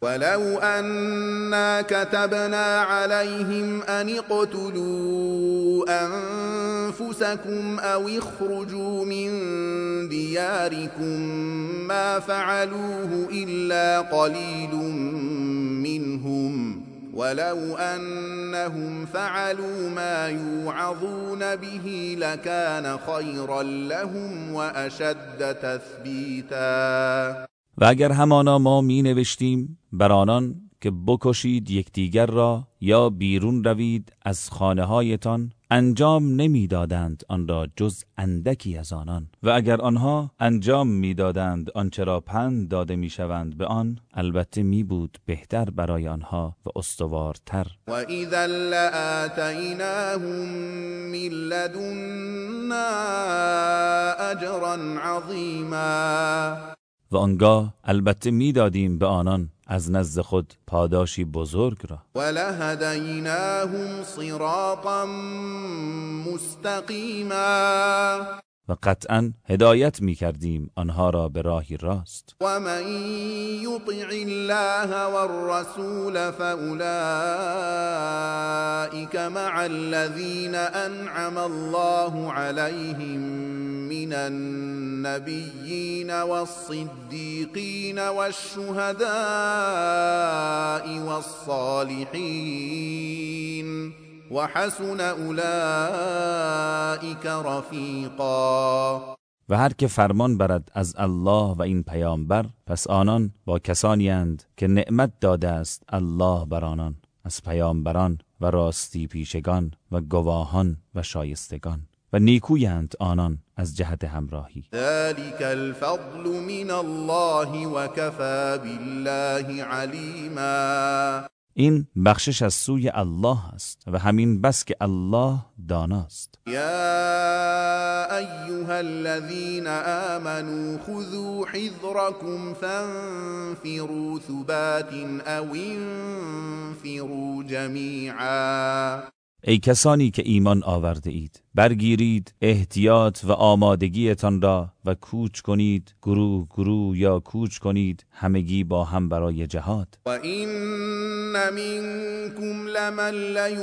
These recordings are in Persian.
ولو أنا كتبنا عليهم أن اقتلوا أنفسكم أو اخرجوا من دياركم ما فعلوه إلا قليل منهم ولو أنهم فعلوا ما يوعظون به لكان خيرا لهم وأشد تثبیتا. و اگر همانا ما می نوشتیم بر آنان که بکشید یکدیگر را یا بیرون روید از خانه هایتان، انجام نمی دادند آن را جز اندکی از آنان، و اگر آنها انجام می دادند آنچه را پند داده می شوند به آن، البته می بود بهتر برای آنها و استوارتر. و اذا لآتیناهم من لدنا اجرا عظیما، و آنگاه البته می دادیم به آنان از نزد خود پاداشی بزرگ را. ولهدیناهم صراطا مستقیما، و قطعا هدایت می کردیم آنها را به راهی راست. و من یطع الله والرسول فاولئک مع الذین انعم الله علیهم من النبیین والصدیقین والشهداء والصالحین وحسن اولئک رفیقا. و هر که فرمان برد از الله و این پیامبر، پس آنان با کسانی اند که نعمت داده است الله بر آنان از پیامبران و راستی پیشگان و گواهان و شایستگان، و نیکویند آنان از جهت همراهی. ذلك الفضل من الله وكفى بالله علیما. این بخشش از سوی الله است و همین بس که الله داناست. یا ایها الذین آمنوا خذوا حذرکم فانفروا ثبات او انفروا جمیعا. ای کسانی که ایمان آورده اید، برگیرید احتیاط و آمادگیتان را و کوچ کنید، گروه گروه یا کوچ کنید همگی با هم برای جهاد. و این منکم لمن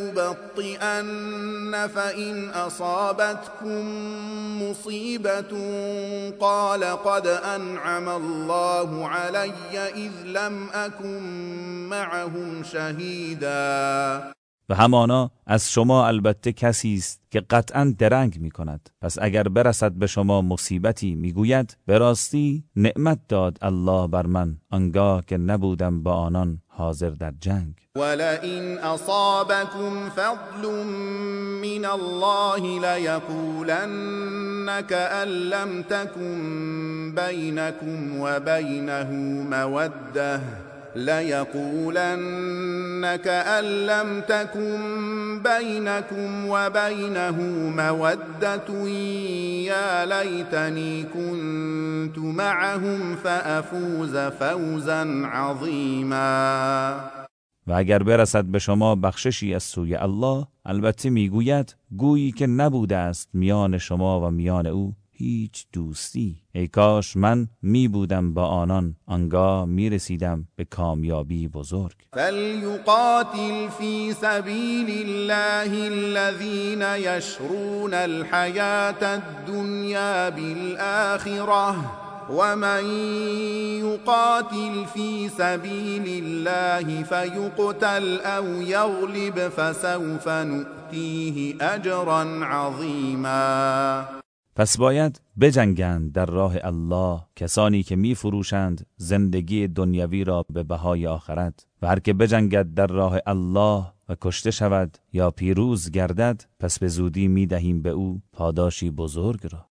لیبطئن فإن اصابتكم مصیبة قال قد انعم الله علی اذ لم اکن معهم شهیدا. و همانا از شما البته کسی است که قطعا درنگ می کند، پس اگر برسد به شما مصیبتی میگوید به راستی نعمت داد الله بر من آنگاه که نبودم با آنان حاضر در جنگ. ولئن اصابكم فضل من الله لیقولن كأن لم تكن بینکم و بینه موده لَيَقُولَنَّ كَأَن لَّمْ تَكُن بَيْنَكُمْ وَبَيْنَهُ مَوَدَّةٌ يَا لَيْتَنِي كُنتُ مَعَهُمْ فَأَفُوزَ فَوْزًا عَظِيمًا. و اگر برسد به شما بخششی از سوی الله، البته میگوید گویی که نبوده است میان شما و میان او هیچ دوستی. ای کاش من می بودم با آنان، آنگاه می رسیدم به کامیابی بزرگ. فَلْيُقَاتِلْ فِي سَبِيلِ اللَّهِ الَّذِينَ يَشْرُونَ الْحَيَاةَ الدُّنْيَا بِالْآخِرَةِ وَمَنْ يُقَاتِلْ فِي سَبِيلِ اللَّهِ فَيُقْتَلْ أَوْ يَغْلِبْ فَسَوْفَ نُؤْتِيهِ أَجْرًا عَظِيمًا. پس باید بجنگند در راه الله کسانی که می فروشند زندگی دنیوی را به بهای آخرت، و هر که بجنگد در راه الله و کشته شود یا پیروز گردد، پس به زودی می دهیم به او پاداشی بزرگ را.